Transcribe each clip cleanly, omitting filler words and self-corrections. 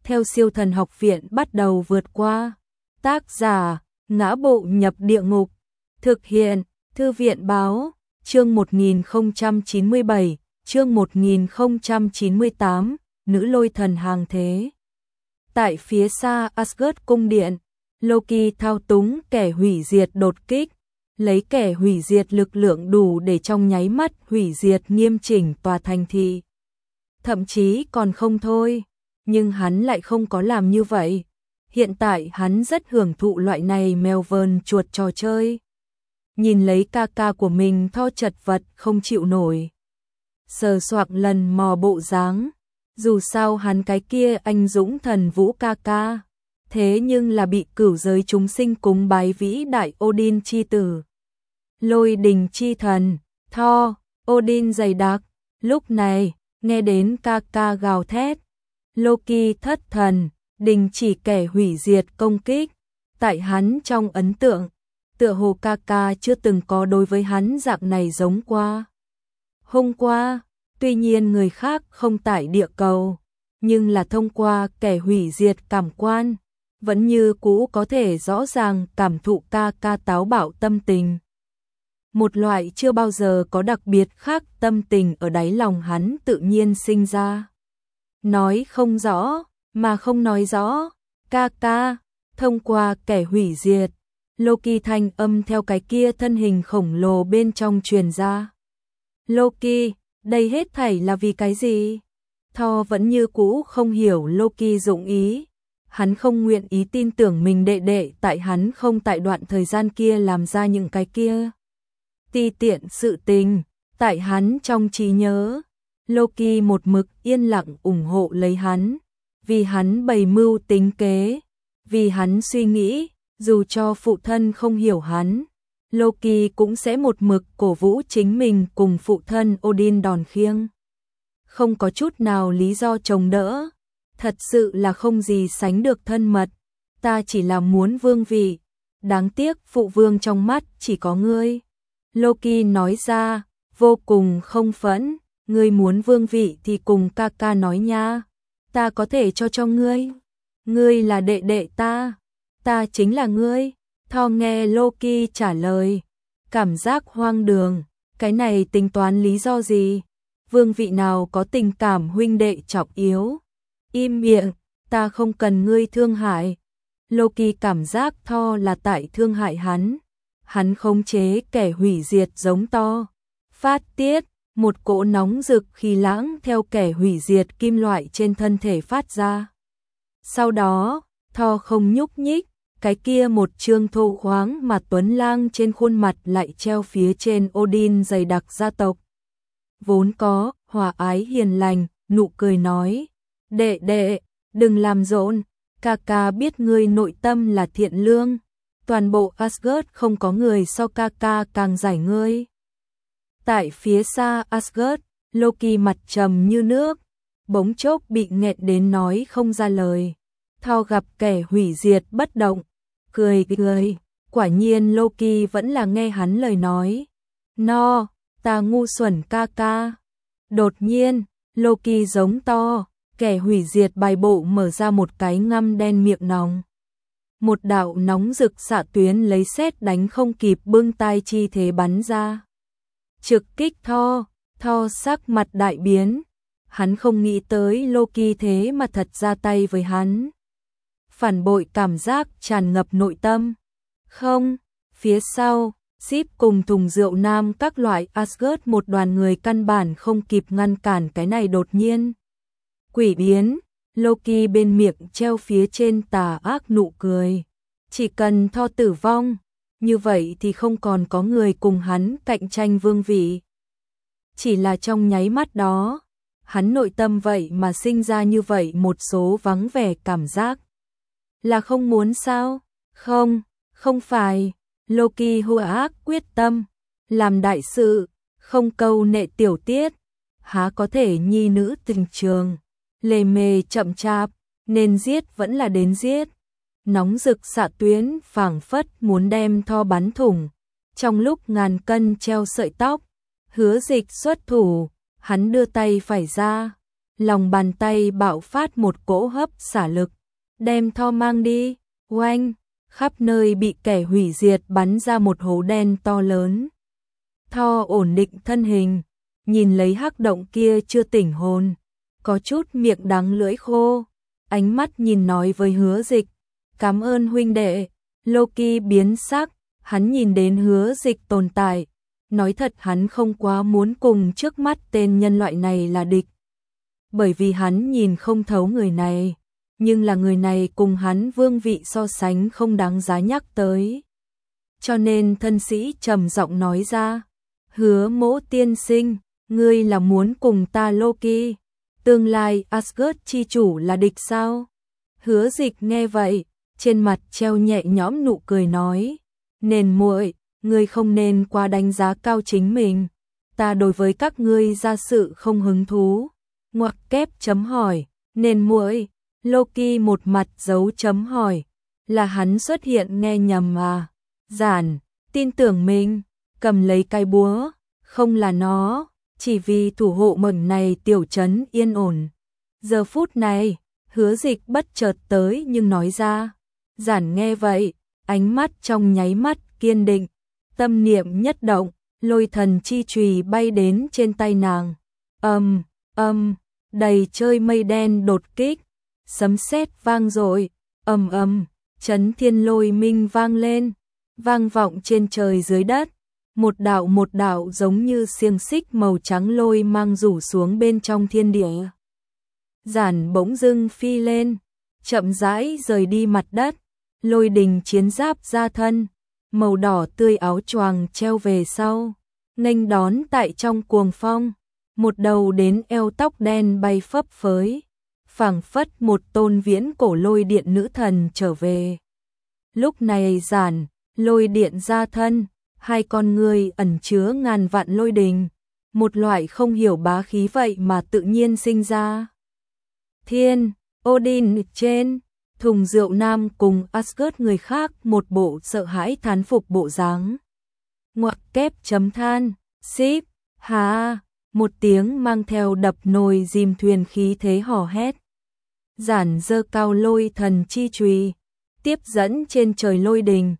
theo siêu thần học viện bắt đầu vượt qua. Tác giả, Ngã Bộ Nhập Địa Ngục. Thực hiện, Thư viện Báo, chương 1097, chương 1098, Nữ Lôi Thần Hàng Thế. Tại phía xa Asgard cung điện, Loki thao túng kẻ hủy diệt đột kích, lấy kẻ hủy diệt lực lượng đủ để trong nháy mắt hủy diệt nghiêm chỉnh tòa thành thị. Thậm chí còn không thôi, nhưng hắn lại không có làm như vậy. Hiện tại hắn rất hưởng thụ loại này mèo vờn chuột trò chơi. Nhìn lấy ca ca của mình Thor chật vật không chịu nổi. Sờ soạc lần mò bộ dáng, dù sao hắn cái kia anh dũng thần vũ ca ca, thế nhưng là bị cửu giới chúng sinh cúng bái vĩ đại Odin chi tử. Lôi đình chi thần, Thor, Odin dày đặc, lúc này, nghe đến ca ca gào thét. Loki thất thần, đình chỉ kẻ hủy diệt công kích. Tại hắn trong ấn tượng, tựa hồ ca ca chưa từng có đối với hắn dạng này giống qua. Hôm qua, tuy nhiên người khác không tại địa cầu, nhưng là thông qua kẻ hủy diệt cảm quan, vẫn như cũ có thể rõ ràng cảm thụ ca ca táo bạo tâm tình. Một loại chưa bao giờ có đặc biệt khác tâm tình ở đáy lòng hắn tự nhiên sinh ra. Nói không rõ, mà không nói rõ, ca ca, thông qua kẻ hủy diệt, Loki thanh âm theo cái kia thân hình khổng lồ bên trong truyền ra. Loki, đây hết thảy là vì cái gì? Thor vẫn như cũ không hiểu Loki dụng ý. Hắn không nguyện ý tin tưởng mình đệ đệ tại hắn không tại đoạn thời gian kia làm ra những cái kia ti tiện sự tình. Tại hắn trong trí nhớ, Loki một mực yên lặng ủng hộ lấy hắn, vì hắn bày mưu tính kế, vì hắn suy nghĩ, dù cho phụ thân không hiểu hắn, Loki cũng sẽ một mực cổ vũ chính mình cùng phụ thân Odin đòn khiêng. Không có chút nào lý do chống đỡ, thật sự là không gì sánh được thân mật, ta chỉ là muốn vương vị, đáng tiếc phụ vương trong mắt chỉ có ngươi. Loki nói ra, vô cùng không phẫn, ngươi muốn vương vị thì cùng ca ca nói nha, ta có thể cho ngươi. Ngươi là đệ đệ ta chính là ngươi. Thor nghe Loki trả lời, cảm giác hoang đường, cái này tính toán lý do gì? Vương vị nào có tình cảm huynh đệ trọng yếu? Im miệng, ta không cần ngươi thương hại. Loki cảm giác Thor là tại thương hại hắn khống chế kẻ hủy diệt giống to, phát tiết một cỗ nóng rực khí lãng theo kẻ hủy diệt kim loại trên thân thể phát ra. Sau đó, Thor không nhúc nhích, cái kia một trương thô khoáng mà tuấn lang trên khuôn mặt lại treo phía trên Odin dày đặc gia tộc. Vốn có, hòa ái hiền lành, nụ cười nói, đệ đệ, đừng làm rộn, ca ca biết ngươi nội tâm là thiện lương, toàn bộ Asgard không có người so ca ca càng giải ngươi. Tại phía xa Asgard, Loki mặt trầm như nước, bỗng chốc bị nghẹn đến nói không ra lời. Thor gặp kẻ hủy diệt bất động, cười, quả nhiên Loki vẫn là nghe hắn lời nói. No, ta ngu xuẩn ca ca. Đột nhiên, Loki giống to, kẻ hủy diệt bài bộ mở ra một cái ngăm đen miệng nòng. Một đạo nóng rực xạ tuyến lấy sét đánh không kịp bưng tay chi thế bắn ra. Trực kích Thor sắc mặt đại biến. Hắn không nghĩ tới Loki thế mà thật ra tay với hắn. Phản bội cảm giác tràn ngập nội tâm. Không, phía sau, Sif cùng thùng rượu nam các loại Asgard một đoàn người căn bản không kịp ngăn cản cái này đột nhiên. Quỷ biến, Loki bên miệng treo phía trên tà ác nụ cười. Chỉ cần Thor tử vong, như vậy thì không còn có người cùng hắn cạnh tranh vương vị. Chỉ là trong nháy mắt đó, hắn nội tâm vậy mà sinh ra như vậy một số vắng vẻ cảm giác. Là không muốn sao? Không phải. Loki hung ác quyết tâm, làm đại sự, không câu nệ tiểu tiết, há có thể nhi nữ tình trường, lề mề chậm chạp, nên giết vẫn là đến giết. Nóng rực xạ tuyến phảng phất muốn đem Thor bắn thủng, trong lúc ngàn cân treo sợi tóc, Hứa Dịch xuất thủ, hắn đưa tay phải ra, lòng bàn tay bạo phát một cỗ hấp xả lực, đem Thor mang đi. Oanh, khắp nơi bị kẻ hủy diệt bắn ra một hố đen to lớn. Thor ổn định thân hình, nhìn lấy hắc động kia chưa tỉnh hồn, có chút miệng đắng lưỡi khô, ánh mắt nhìn nói với Hứa Dịch, cảm ơn huynh đệ. Loki biến sắc, hắn nhìn đến Hứa Dịch tồn tại, nói thật hắn không quá muốn cùng trước mắt tên nhân loại này là địch. Bởi vì hắn nhìn không thấu người này, nhưng là người này cùng hắn vương vị so sánh không đáng giá nhắc tới. Cho nên thân sĩ trầm giọng nói ra, Hứa Mỗ tiên sinh, ngươi là muốn cùng ta Loki, tương lai Asgard chi chủ là địch sao? Hứa Dịch nghe vậy, trên mặt treo nhẹ nhõm nụ cười nói, Nền muội, ngươi không nên quá đánh giá cao chính mình, ta đối với các ngươi gia sự không hứng thú. Ngoặc kép chấm hỏi, Nền muội, Loki một mặt dấu chấm hỏi, là hắn xuất hiện nghe nhầm à? Giản, tin tưởng mình, cầm lấy cái búa, không là nó, chỉ vì thủ hộ mảnh này tiểu trấn yên ổn. Giờ phút này, Hứa Dịch bất chợt tới nhưng nói ra. Giản nghe vậy, ánh mắt trong nháy mắt kiên định, tâm niệm nhất động, lôi thần chi chùy bay đến trên tay nàng. Đầy trời mây đen đột kích, sấm sét vang dội, chấn thiên lôi minh vang lên, vang vọng trên trời dưới đất. Một đạo giống như xiềng xích màu trắng lôi mang rủ xuống bên trong thiên địa. Giản bỗng dưng phi lên, chậm rãi rời đi mặt đất, lôi đình chiến giáp ra thân, màu đỏ tươi áo choàng treo về sau, nghênh đón tại trong cuồng phong, một đầu đến eo tóc đen bay phấp phới, phảng phất một tôn viễn cổ lôi điện nữ thần trở về. Lúc này Giản, lôi điện ra thân, hai con người ẩn chứa ngàn vạn lôi đình, một loại không hiểu bá khí vậy mà tự nhiên sinh ra. Thiên, Odin trên, thùng rượu nam cùng Asgard người khác một bộ sợ hãi thán phục bộ dáng. Ngoặc kép chấm than, xíp, hà, một tiếng mang theo đập nồi dìm thuyền khí thế hò hét. Giản giơ cao lôi thần chi chùy, tiếp dẫn trên trời lôi đình.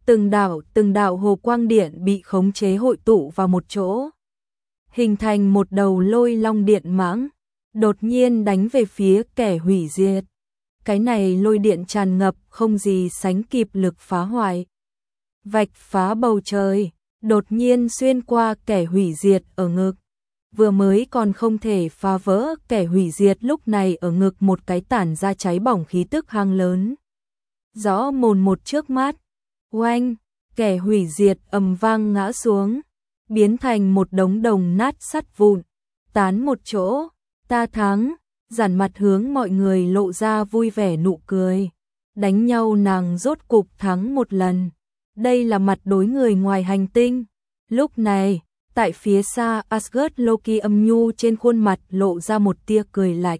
Từng đạo hồ quang điện bị khống chế hội tụ vào một chỗ, hình thành một đầu lôi long điện mãng, đột nhiên đánh về phía kẻ hủy diệt. Cái này lôi điện tràn ngập không gì sánh kịp lực phá hoại, vạch phá bầu trời, đột nhiên xuyên qua kẻ hủy diệt ở ngực. Vừa mới còn không thể phá vỡ kẻ hủy diệt, lúc này ở ngực một cái tản ra cháy bỏng khí tức hang lớn. Rõ mồn một trước mắt. Oanh, kẻ hủy diệt ầm vang ngã xuống, biến thành một đống đồng nát sắt vụn, tán một chỗ. Ta thắng. Giản mặt hướng mọi người lộ ra vui vẻ nụ cười. Đánh nhau nàng rốt cục thắng một lần. Đây là mặt đối người ngoài hành tinh. Lúc này, tại phía xa Asgard, Loki âm nhu trên khuôn mặt lộ ra một tia cười lạnh.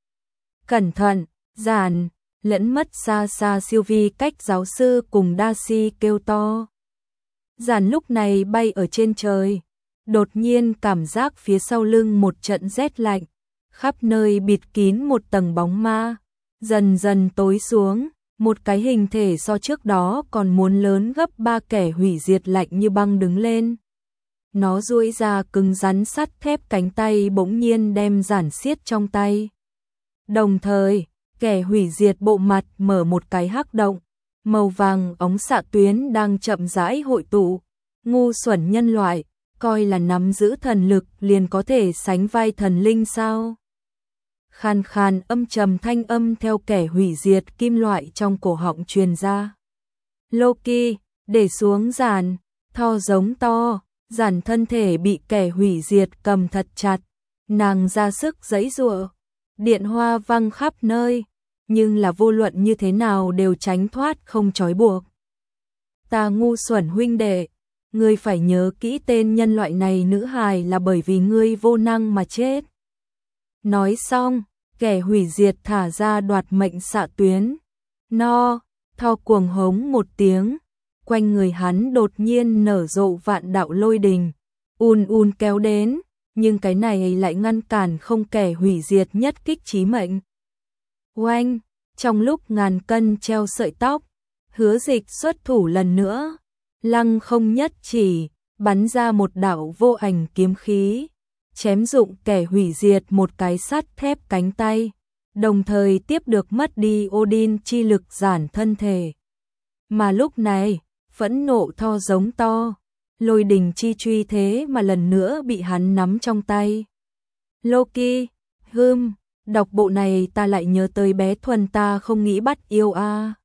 Cẩn thận, Giản. Lẫn mất xa xa Sylvie cách giáo sư cùng Darcy kêu to. Giản lúc này bay ở trên trời, đột nhiên cảm giác phía sau lưng một trận rét lạnh, khắp nơi bịt kín một tầng bóng ma, dần dần tối xuống, một cái hình thể so trước đó còn muốn lớn gấp 3 kẻ hủy diệt lạnh như băng đứng lên. Nó duỗi ra cứng rắn sắt thép cánh tay bỗng nhiên đem Giản siết trong tay. Đồng thời, kẻ hủy diệt bộ mặt mở một cái hắc động, màu vàng óng xạ tuyến đang chậm rãi hội tụ. Ngu xuẩn nhân loại, coi là nắm giữ thần lực liền có thể sánh vai thần linh sao? Khàn khàn âm trầm thanh âm theo kẻ hủy diệt kim loại trong cổ họng truyền ra. Loki, để xuống Giản, Thor giống to, Giản thân thể bị kẻ hủy diệt cầm thật chặt, nàng ra sức giãy giụa, điện hoa văng khắp nơi, nhưng là vô luận như thế nào đều tránh thoát không trói buộc. Ta ngu xuẩn huynh đệ, ngươi phải nhớ kỹ tên nhân loại này nữ hài là bởi vì ngươi vô năng mà chết. Nói xong, kẻ hủy diệt thả ra đoạt mệnh xạ tuyến. Thor cuồng hống một tiếng, quanh người hắn đột nhiên nở rộ vạn đạo lôi đình, kéo đến, nhưng cái này lại ngăn cản không kẻ hủy diệt nhất kích chí mệnh. Oanh, trong lúc ngàn cân treo sợi tóc, Hứa Dịch xuất thủ lần nữa, lăng không nhất chỉ, bắn ra một đạo vô ảnh kiếm khí, chém dụng kẻ hủy diệt một cái sắt thép cánh tay, đồng thời tiếp được mất đi Odin chi lực giản thân thể. Mà lúc này, phẫn nộ Thor giống to, lôi đình chi truy thế mà lần nữa bị hắn nắm trong tay. Loki, đọc bộ này ta lại nhớ tới bé Thuần ta không nghĩ bắt yêu a.